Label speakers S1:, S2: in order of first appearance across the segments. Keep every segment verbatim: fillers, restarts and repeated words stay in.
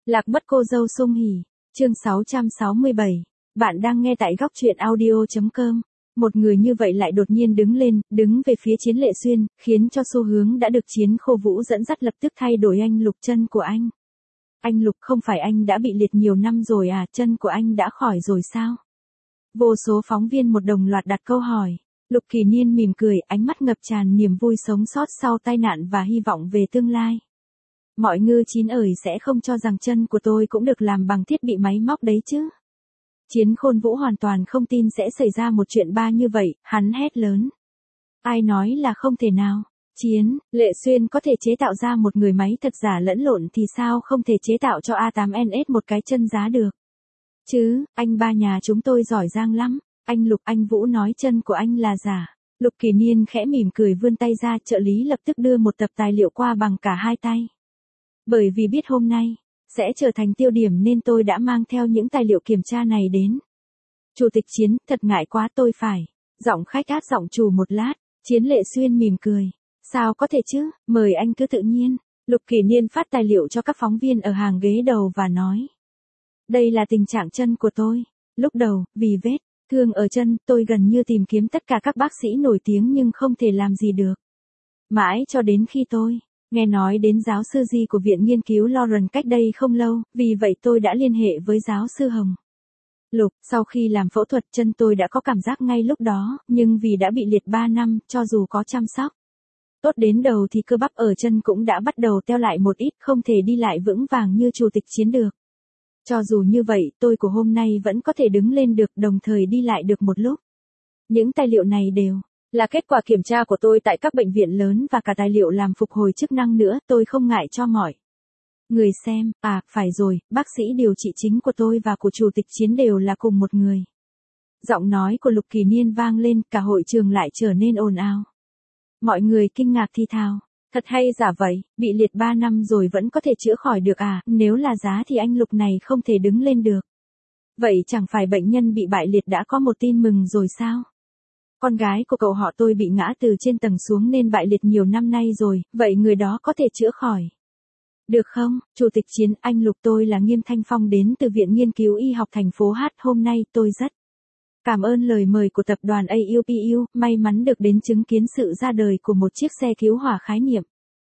S1: Lạc mất cô dâu Sung Hỉ, chương sáu trăm sáu mươi bảy. Bạn đang nghe tại góc truyện audio chấm com. Một người như vậy lại đột nhiên đứng lên, đứng về phía Chiến Lệ Xuyên, khiến cho xu hướng đã được Chiến Khô Vũ dẫn dắt lập tức thay đổi. Anh Lục, chân của anh. Anh Lục, không phải anh đã bị liệt nhiều năm rồi à, chân của anh đã khỏi rồi sao? Vô số phóng viên một đồng loạt đặt câu hỏi. Lục Kỳ Niên mỉm cười, ánh mắt ngập tràn niềm vui sống sót sau tai nạn và hy vọng về tương lai. Mọi ngư chín ởi sẽ không cho rằng chân của tôi cũng được làm bằng thiết bị máy móc đấy chứ. Chiến Khôn Vũ hoàn toàn không tin sẽ xảy ra một chuyện ba như vậy, hắn hét lớn. Ai nói là không thể nào? Chiến Lệ Xuyên có thể chế tạo ra một người máy thật giả lẫn lộn thì sao không thể chế tạo cho A tám N S một cái chân giá được? Chứ, anh ba nhà chúng tôi giỏi giang lắm. Anh Lục, anh Vũ nói chân của anh là giả. Lục Kỳ Niên khẽ mỉm cười vươn tay ra, trợ lý lập tức đưa một tập tài liệu qua bằng cả hai tay. Bởi vì biết hôm nay sẽ trở thành tiêu điểm nên tôi đã mang theo những tài liệu kiểm tra này đến. Chủ tịch Chiến, thật ngại quá, tôi phải. Giọng khách át giọng chủ một lát. Chiến Lệ Xuyên mỉm cười. Sao có thể chứ, mời anh cứ tự nhiên. Lục Kỳ Niên phát tài liệu cho các phóng viên ở hàng ghế đầu và nói. Đây là tình trạng chân của tôi. Lúc đầu, vì vết thương ở chân, tôi gần như tìm kiếm tất cả các bác sĩ nổi tiếng nhưng không thể làm gì được. Mãi cho đến khi tôi nghe nói đến giáo sư Di của Viện Nghiên cứu Lawrence cách đây không lâu, vì vậy tôi đã liên hệ với giáo sư Hồng. Lục, sau khi làm phẫu thuật chân tôi đã có cảm giác ngay lúc đó, nhưng vì đã bị liệt ba năm, cho dù có chăm sóc tốt đến đầu thì cơ bắp ở chân cũng đã bắt đầu teo lại một ít, không thể đi lại vững vàng như Chủ tịch Chiến được. Cho dù như vậy, tôi của hôm nay vẫn có thể đứng lên được, đồng thời đi lại được một lúc. Những tài liệu này đều là kết quả kiểm tra của tôi tại các bệnh viện lớn và cả tài liệu làm phục hồi chức năng nữa, tôi không ngại cho mọi người xem. À, phải rồi, bác sĩ điều trị chính của tôi và của Chủ tịch Chiến đều là cùng một người. Giọng nói của Lục Kỳ Niên vang lên, cả hội trường lại trở nên ồn ào. Mọi người kinh ngạc thi thào. Thật hay giả vậy, bị liệt ba năm rồi vẫn có thể chữa khỏi được à, nếu là giá thì anh Lục này không thể đứng lên được. Vậy chẳng phải bệnh nhân bị bại liệt đã có một tin mừng rồi sao? Con gái của cậu họ tôi bị ngã từ trên tầng xuống nên bại liệt nhiều năm nay rồi, vậy người đó có thể chữa khỏi được không? Chủ tịch Chiến, anh Lục, tôi là Nghiêm Thanh Phong đến từ Viện Nghiên cứu Y học thành phố H. Hôm nay tôi rất cảm ơn lời mời của tập đoàn a u pê u, may mắn được đến chứng kiến sự ra đời của một chiếc xe cứu hỏa khái niệm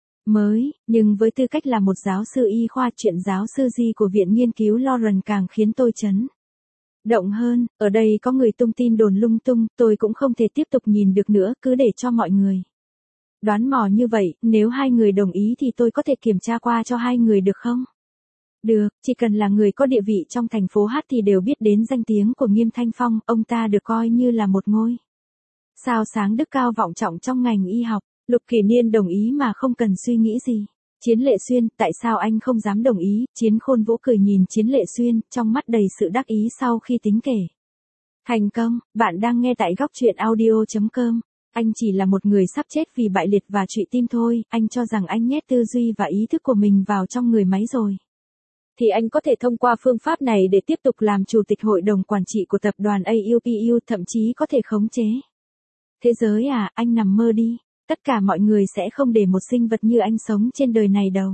S1: mới, nhưng với tư cách là một giáo sư y khoa, chuyện giáo sư Di của Viện Nghiên cứu Lawrence càng khiến tôi chấn động hơn. Ở đây có người tung tin đồn lung tung, tôi cũng không thể tiếp tục nhìn được nữa, cứ để cho mọi người đoán mò như vậy, nếu hai người đồng ý thì tôi có thể kiểm tra qua cho hai người được không? Được, chỉ cần là người có địa vị trong thành phố H thì đều biết đến danh tiếng của Nghiêm Thanh Phong, ông ta được coi như là một ngôi sao sáng đức cao vọng trọng trong ngành y học. Lục Kỳ Niên đồng ý mà không cần suy nghĩ gì. Chiến Lệ Xuyên, tại sao anh không dám đồng ý? Chiến Khôn Vũ cười nhìn Chiến Lệ Xuyên, trong mắt đầy sự đắc ý sau khi tính kể thành công. Bạn đang nghe tại góc truyện audio chấm com. Anh chỉ là một người sắp chết vì bại liệt và trụy tim thôi, anh cho rằng anh nhét tư duy và ý thức của mình vào trong người máy rồi thì anh có thể thông qua phương pháp này để tiếp tục làm chủ tịch hội đồng quản trị của tập đoàn a u pê u, thậm chí có thể khống chế thế giới à, anh nằm mơ đi. Tất cả mọi người sẽ không để một sinh vật như anh sống trên đời này đâu.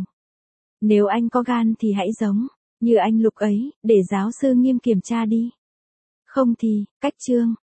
S1: Nếu anh có gan thì hãy giống như anh Lục ấy, để giáo sư Nghiêm kiểm tra đi. Không thì, cách chương.